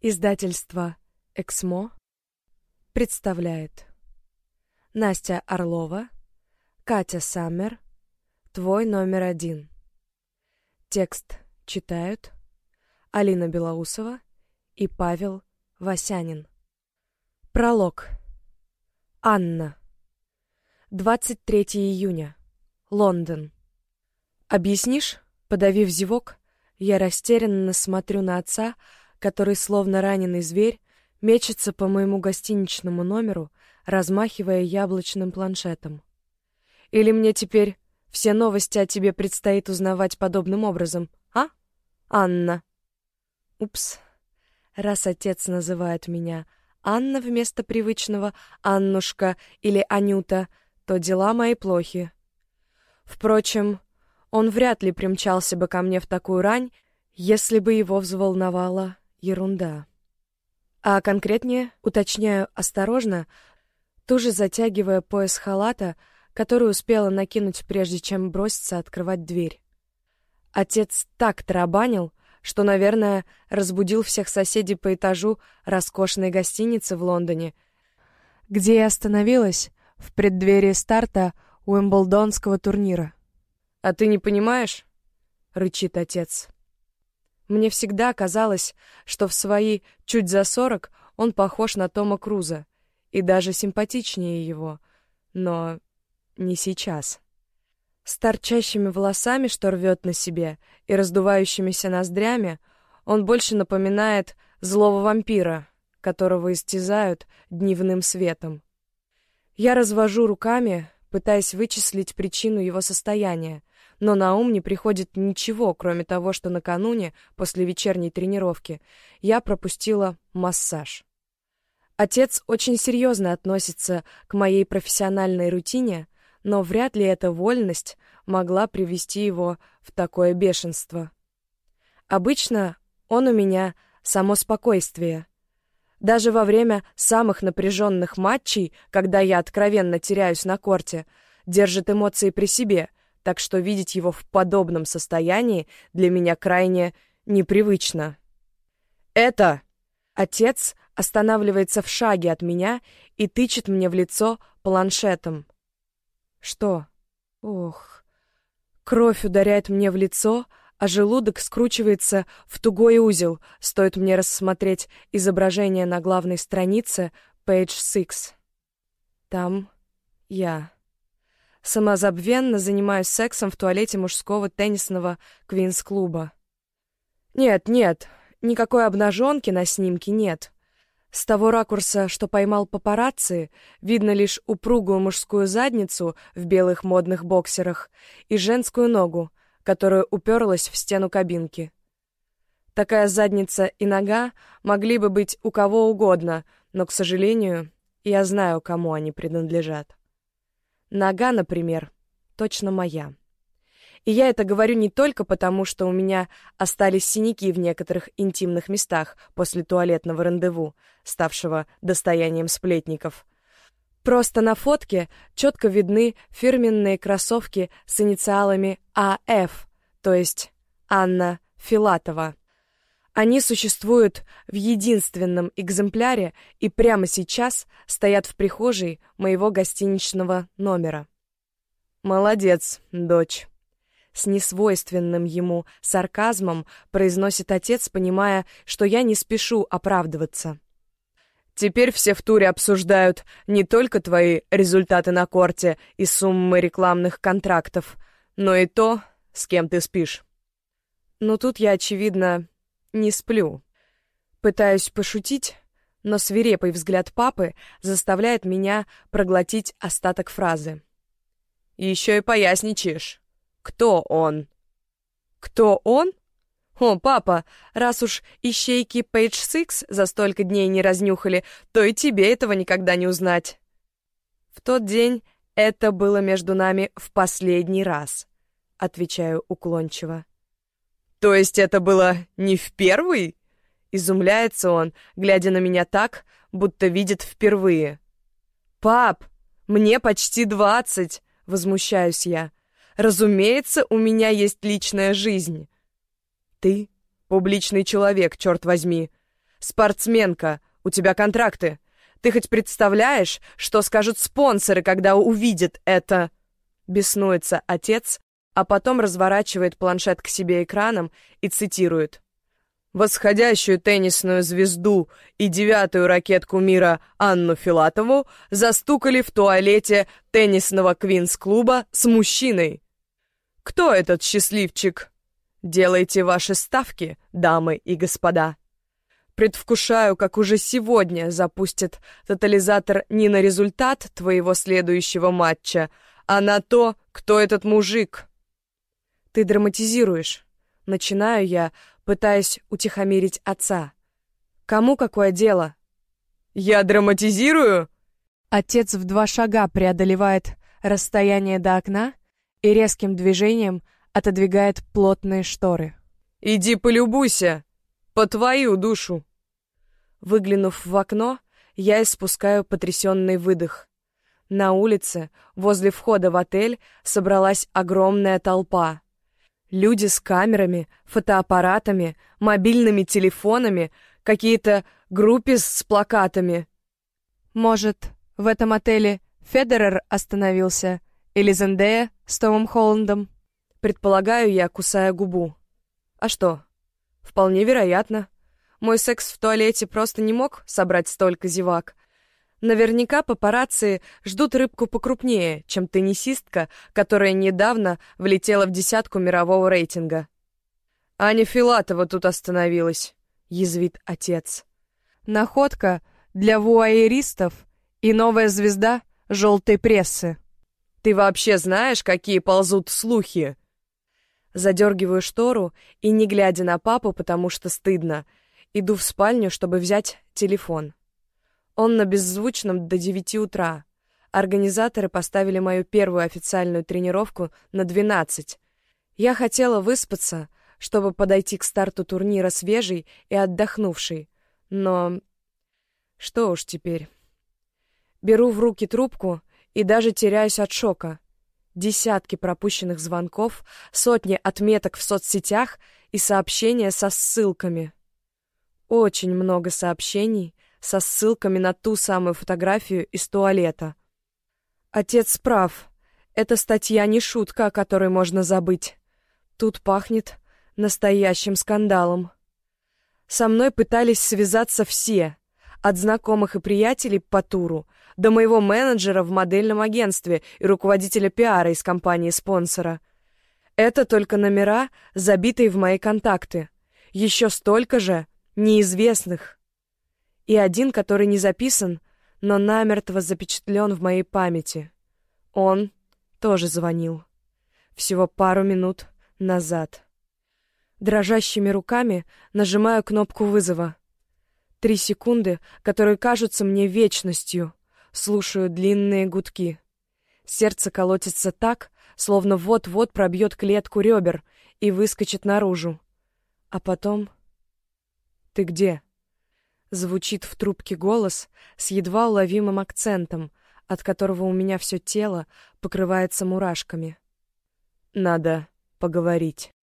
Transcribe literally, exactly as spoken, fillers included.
Издательство «Эксмо» представляет Настя Орлова, Катя Саммер, «Твой номер один». Текст читают Алина Белоусова и Павел Васянин. Пролог. Анна. двадцать третьего июня. Лондон. «Объяснишь?» Подавив зевок, я растерянно смотрю на отца, который, словно раненый зверь, мечется по моему гостиничному номеру, размахивая яблочным планшетом. Или мне теперь все новости о тебе предстоит узнавать подобным образом, а, Анна? Упс. Раз отец называет меня Анна вместо привычного Аннушка или Анюта, то дела мои плохи. Впрочем, он вряд ли примчался бы ко мне в такую рань, если бы его взволновала ерунда. А конкретнее, уточняю осторожно, туже затягивая пояс халата, который успела накинуть, прежде чем броситься открывать дверь. Отец так тарабанил, что, наверное, разбудил всех соседей по этажу роскошной гостиницы в Лондоне, где я остановилась в преддверии старта Уимблдонского турнира. «А ты не понимаешь?» — рычит отец. Мне всегда казалось, что в свои чуть за сорок он похож на Тома Круза, и даже симпатичнее его, но не сейчас. С торчащими волосами, что рвет на себе, и раздувающимися ноздрями, он больше напоминает злого вампира, которого истязают дневным светом. Я развожу руками, пытаясь вычислить причину его состояния, но на ум не приходит ничего, кроме того, что накануне, после вечерней тренировки, я пропустила массаж. Отец очень серьезно относится к моей профессиональной рутине, но вряд ли эта вольность могла привести его в такое бешенство. Обычно он у меня само спокойствие. Даже во время самых напряженных матчей, когда я откровенно теряюсь на корте, держит эмоции при себе, так что видеть его в подобном состоянии для меня крайне непривычно. «Это!» Отец останавливается в шаге от меня и тычет мне в лицо планшетом. «Что?» Ох. Кровь ударяет мне в лицо, а желудок скручивается в тугой узел, стоит мне рассмотреть изображение на главной странице пейдж шесть. Там я. Самозабвенно занимаюсь сексом в туалете мужского теннисного Квинс-клуба. Нет, нет, никакой обнаженки на снимке нет. С того ракурса, что поймал папарацци, видно лишь упругую мужскую задницу в белых модных боксерах и женскую ногу, которая уперлась в стену кабинки. Такая задница и нога могли бы быть у кого угодно, но, к сожалению, я знаю, кому они принадлежат. Нога, например, точно моя. И я это говорю не только потому, что у меня остались синяки в некоторых интимных местах после туалетного рандеву, ставшего достоянием сплетников. Просто на фотке четко видны фирменные кроссовки с инициалами А Ф, то есть Анна Филатова. Они существуют в единственном экземпляре и прямо сейчас стоят в прихожей моего гостиничного номера. «Молодец, дочь!» С несвойственным ему сарказмом произносит отец, понимая, что я не спешу оправдываться. «Теперь все в туре обсуждают не только твои результаты на корте и суммы рекламных контрактов, но и то, с кем ты спишь». Но тут я, очевидно, не сплю. Пытаюсь пошутить, но свирепый взгляд папы заставляет меня проглотить остаток фразы. «Еще и поясничаешь. Кто он?» «Кто он? О, папа, раз уж ищейки пейдж шесть за столько дней не разнюхали, то и тебе этого никогда не узнать». «В тот день это было между нами в последний раз», — отвечаю уклончиво. «То есть это было не в первый?» — изумляется он, глядя на меня так, будто видит впервые. «Пап, мне почти двадцать», — возмущаюсь я. «Разумеется, у меня есть личная жизнь». «Ты публичный человек, черт возьми. Спортсменка, у тебя контракты. Ты хоть представляешь, что скажут спонсоры, когда увидят это?» Беснуется отец, а потом разворачивает планшет к себе экраном и цитирует. «Восходящую теннисную звезду и девятую ракетку мира Анну Филатову застукали в туалете теннисного Квинс-клуба с мужчиной. Кто этот счастливчик? Делайте ваши ставки, дамы и господа. Предвкушаю, как уже сегодня запустят тотализатор не на результат твоего следующего матча, а на то, кто этот мужик». «Ты драматизируешь», — начинаю я, пытаясь утихомирить отца. «Кому какое дело?» «Я драматизирую?» Отец в два шага преодолевает расстояние до окна и резким движением отодвигает плотные шторы. «Иди полюбуйся, по твою душу!» Выглянув в окно, я испускаю потрясенный выдох. На улице, возле входа в отель, собралась огромная толпа. Люди с камерами, фотоаппаратами, мобильными телефонами, какие-то группы с плакатами. «Может, в этом отеле Федерер остановился? Или Зендея с Томом Холландом?» Предполагаю я, кусая губу. «А что? Вполне вероятно. Мой секс в туалете просто не мог собрать столько зевак. Наверняка папарацци ждут рыбку покрупнее, чем теннисистка, которая недавно влетела в десятку мирового рейтинга». «Аня Филатова тут остановилась», — язвит отец. «Находка для вуайеристов и новая звезда желтой прессы». «Ты вообще знаешь, какие ползут слухи?» Задергиваю штору и, не глядя на папу, потому что стыдно, иду в спальню, чтобы взять телефон. Он на беззвучном до девяти утра. Организаторы поставили мою первую официальную тренировку на двенадцать. Я хотела выспаться, чтобы подойти к старту турнира свежей и отдохнувшей. Но что уж теперь. Беру в руки трубку и даже теряюсь от шока. Десятки пропущенных звонков, сотни отметок в соцсетях и сообщения со ссылками. Очень много сообщений со ссылками на ту самую фотографию из туалета. Отец прав. Эта статья не шутка, о которой можно забыть. Тут пахнет настоящим скандалом. Со мной пытались связаться все, от знакомых и приятелей по туру до моего менеджера в модельном агентстве и руководителя пиара из компании-спонсора. Это только номера, забитые в мои контакты. Еще столько же неизвестных. И один, который не записан, но намертво запечатлен в моей памяти. Он тоже звонил. Всего пару минут назад. Дрожащими руками нажимаю кнопку вызова. Три секунды, которые кажутся мне вечностью. Слушаю длинные гудки. Сердце колотится так, словно вот-вот пробьет клетку ребер и выскочит наружу. А потом... «Ты где?» Звучит в трубке голос с едва уловимым акцентом, от которого у меня все тело покрывается мурашками. «Надо поговорить».